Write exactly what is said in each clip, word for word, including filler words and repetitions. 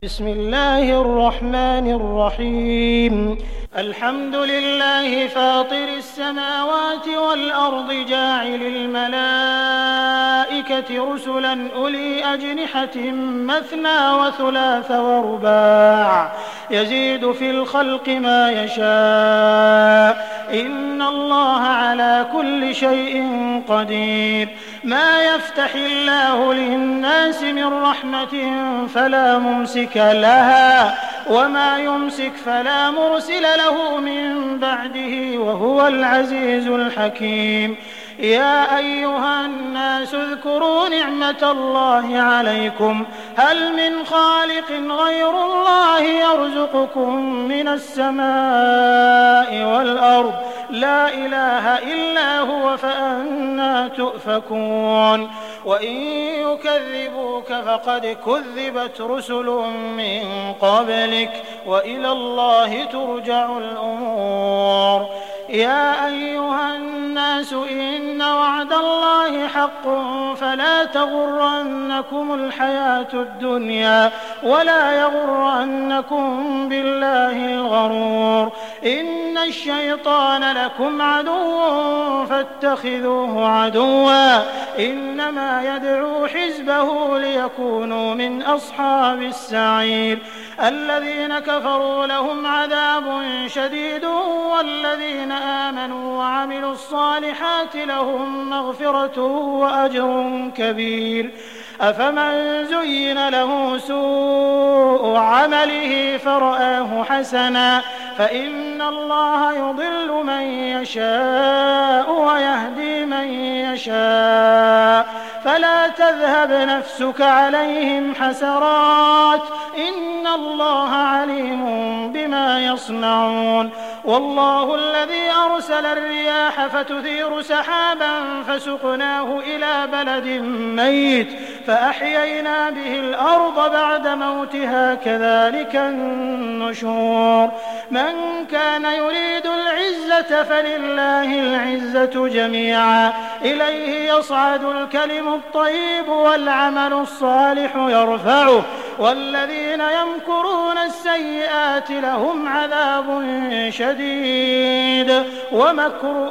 بسم الله الرحمن الرحيم الحمد لله فاطر السماوات والأرض جاعل الملائكة رسلا أولي أجنحة مثنى وثلاث ورباع يزيد في الخلق ما يشاء إن الله على كل شيء قدير ما يفتح الله للناس من رحمة فلا ممسك لها وما يمسك فلا مرسل له من بعده وهو العزيز الحكيم يا أيها الناس اذكروا نعمة الله عليكم هل من خالق غير الله يرزقكم من السماء والأرض لا إله إلا هو فأنى تؤفكون وإن يكذبوك فقد كذبت رسل من قبلك وإلى الله ترجع الأمور يا أيها الناس إن وعد الله حق فلا تغرنكم الحياة الدنيا ولا يغرنكم بالله الغرور إن الشيطان لكم عدو فاتخذوه عدوا إنما يدعو حزبه ليكونوا من أصحاب السعير الذين كفروا لهم عذاب شديد والذين آمنوا وعملوا الصالحات لهم مغفرة وأجر كبير أفمن زين له سوء عمله فرآه حسنا فإن الله يضل من يشاء ويهدي من يشاء فلا تذهب نفسك عليهم حسرات إن الله عليم بما يصنعون والله الذي أرسل الرياح فتثير سحابا فسقناه إلى بلد ميت فأحيينا به الأرض بعد موتها كذلك النشور من كان يريد العزة فلله العزة جميعا إليه يصعد الكلم الطيب والعمل الصالح يرفعه والذين يمكرون السيئات لهم عذاب شديد ومكر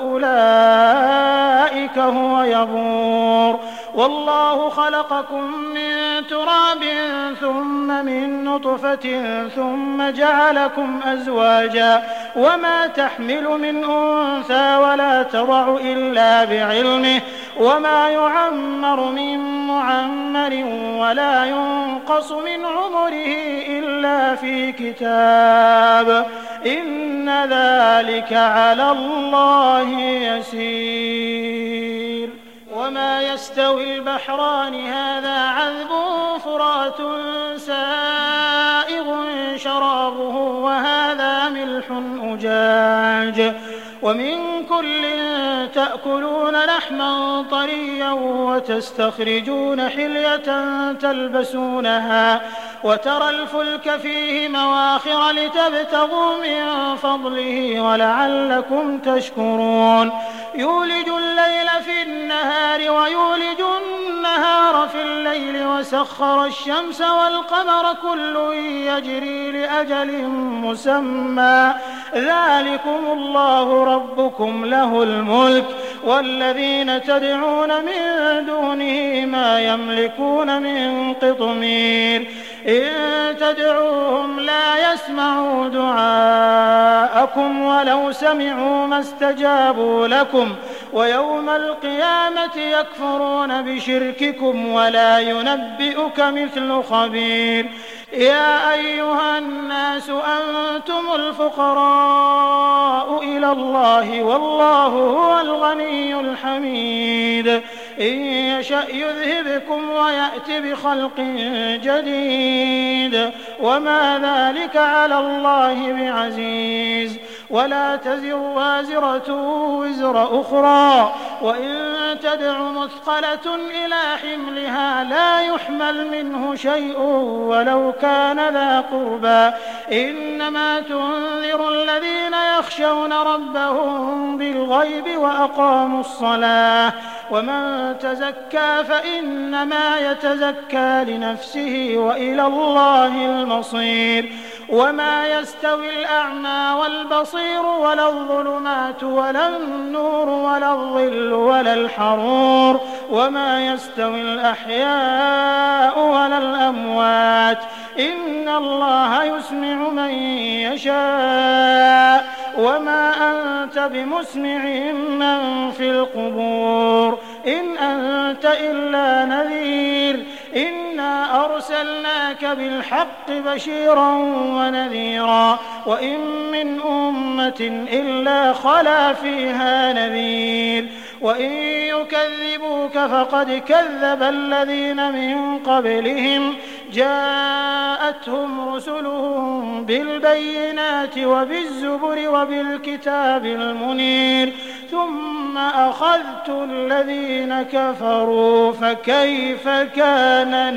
أولئك هو يبور والله خلقكم من تراب ثم من نطفة ثم جعلكم أزواجا وما تحمل من أنثى ولا تضع إلا بعلمه وما يعمر من معمر ولا ينقص من عمره إلا في كتاب إن ذلك على الله يسير وما يستوي البحران هذا عذب فرات سائغ شرابه وهذا ملح أجاج ومن كل تأكلون لحما طريا وتستخرجون حلية تلبسونها وترى الفلك فيه مواخر لتبتغوا من فضله ولعلكم تشكرون يولج الليل في النهار ويولج النهار في الليل وسخر الشمس والقمر كل يجري لأجل مسمى ذلكم الله ربكم له الملك والذين تدعون من دونه ما يملكون من قطمير إن تدعوهم لا يسمعوا دعاءكم ولو سمعوا ما استجابوا لكم ويوم القيامة يكفرون بشرككم ولا ينبئك مثل خبير يا أيها الناس أنتم الفقراء إلى الله والله هو الغني الحميد إن يشأ يذهبكم ويأت بخلق جديد وما ذلك على الله بعزيز ولا تزر وازرة وزر أخرى وإن تدع مثقلة إلى حملها لا يحمل منه شيء ولو كان ذا قربى إنما تنذر الذين يخشون ربهم بالغيب وأقاموا الصلاة ومن تزكى فإنما يتزكى لنفسه وإلى الله المصير وما يستوي الأعمى والبصير ولا الظلمات ولا النور ولا الظل ولا الحرور وما يستوي الأحياء ولا الأموات إن الله يسمع من يشاء وما أنت بمسمع من في القبور إن أنت إلا نذير إنا أرسلناك بالحق بشيرا ونذيرا وإن من أمة إلا خلا فيها نذير وإن يكذبوك فقد كذب الذين من قبلهم جاءتهم رسلهم بالبينات وبالزبر وبالكتاب المنير ثم أخذت الذين كفروا فكيف كان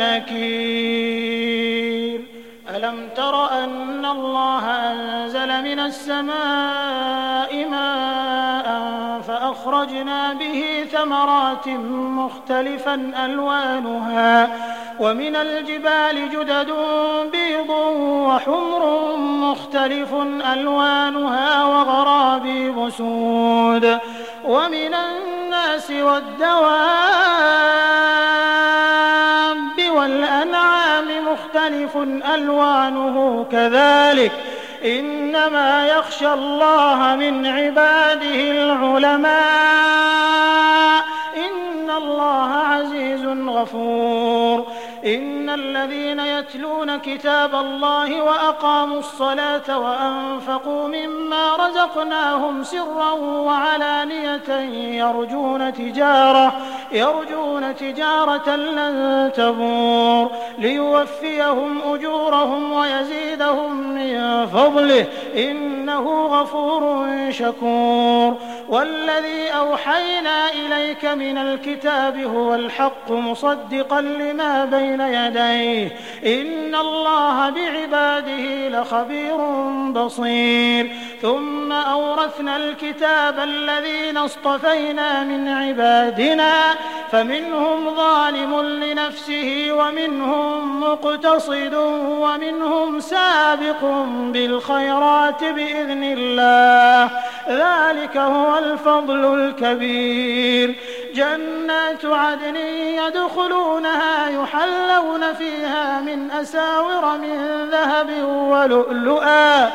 نكير ألم تر أن الله أنزل من السماء ماء فأخرجنا به ثمرات مختلفا ألوانها ومن الجبال جدد بيض وحمر مختلف ألوانها وغرابيب سود ومن الناس والدواب والأنعام مختلف ألوانه كذلك إنما يخشى الله من عباده العلماء إن الله عزيز غفور إن الذين يتلون كتاب الله وأقاموا الصلاة وأنفقوا مما رزقناهم سرا وعلانية يرجون تجارة يرجون تجارة لن تبور ليوفيهم أجورهم ويزيدهم من فضله إنه غفور شكور والذي أوحينا إليك من الكتاب هو الحق مصدقا لما بين يديه إن الله بعباده لخبير بصير ثم أورثنا الكتاب الذين اصطفينا من عبادنا فمنهم ظالم لنفسه ومنهم مقتصد ومنهم سابق بالخيرات بإذن الله ذلك هو الفضل الكبير جنات عدن يدخلونها يحلون فيها من أساور من ذهب ولؤلؤا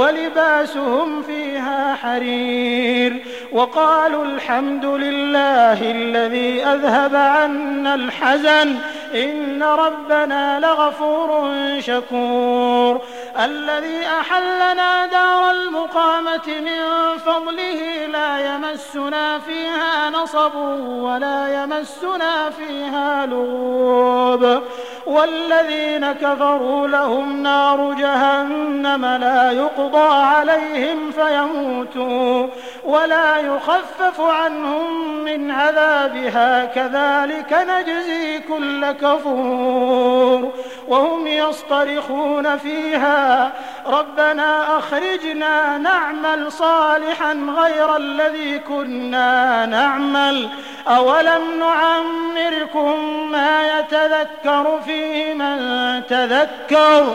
ولباسهم فيها حرير وقالوا الحمد لله الذي أذهب عنا الحزن إن ربنا لغفور شكور الذي أحلنا دار المقامة من فضله لا يمسنا فيها نصب ولا يمسنا فيها لغوب والذين كفروا لهم نار جهنم لا يقضى عليهم فيموتوا ولا يخفف عنهم من عذابها كذلك نجزي كل كفور وهم يصطرخون فيها ربنا أخرجنا نعمل صالحا غير الذي كنا نعمل أولم نعمركم ما يتذكر فيه من تذكر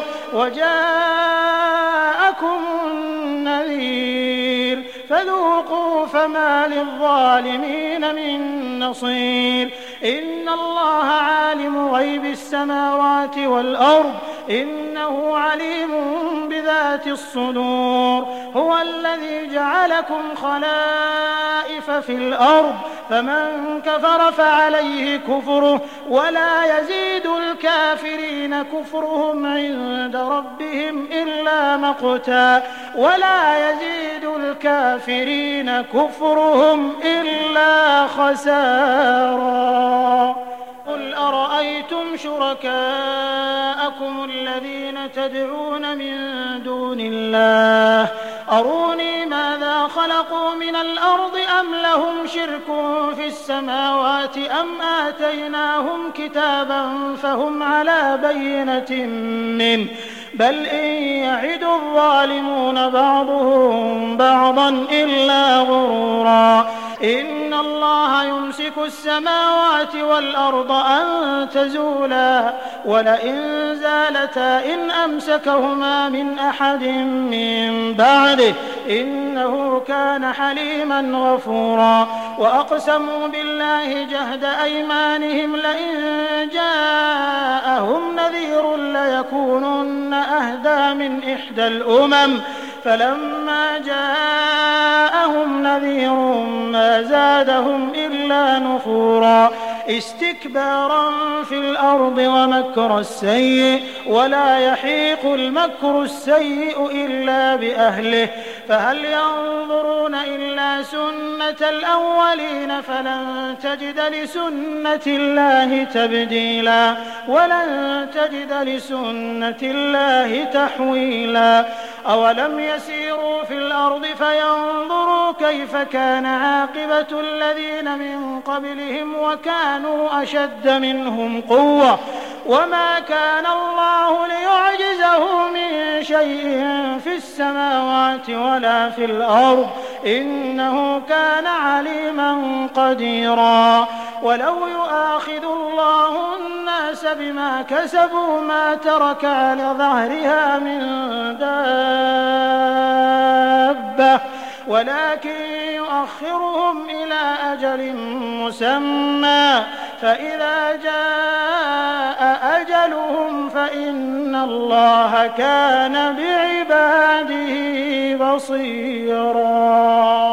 وجاءكم النذير فذوقوا فما للظالمين من نصير إن الله عالم غيب السماوات والأرض إنه عليم بذات الصدور هو الذي جعلكم خلائف في الأرض فمن كفر فعليه كفره ولا يزيد الكافرين كفرهم عند ربهم إلا مقتا ولا يزيد الكافرين كفرهم إلا خسارا قل أرأيتم شركاءكم الذين تدعون من دون الله أروني ماذا خلقوا من الأرض أم لهم شرك في السماوات أم آتيناهم كتابا فهم على بينة منه بل إن يعد الظالمون بعضهم بعضا إلا غرورا إن الله يمسك السماوات والأرض أن تزولا ولئن زالتا إن أمسكهما من أحد من بعده إنه كان حليما غفورا وأقسموا بالله جهد أيمانهم لئن جاءهم نذير ليكونن أهدى من إحدى الأمم فلما جاءهم نذير ما زادهم إلا نفورا استكبارا في الأرض ومكر السيء ولا يحيق المكر السيء إلا بأهله فهل ينظرون إلا سنة الأولين فلن تجد لسنة الله تبديلا ولن تجد لسنة الله تحويلا أولم يسيروا في الأرض فينظروا كيف كان عاقبة الذين من قبلهم وكانوا أشد منهم قوة وما كان الله ليعجزه من شيء في السماوات ولا في الأرض إنه كان عليما قديرا ولو يؤاخذ الله الناس بما كسبوا ما ترك على ظهرها من دابة ولكن يؤخرهم إلى أجل مسمى فإذا جاء أجلهم فإن الله كان بعباده بصيرا.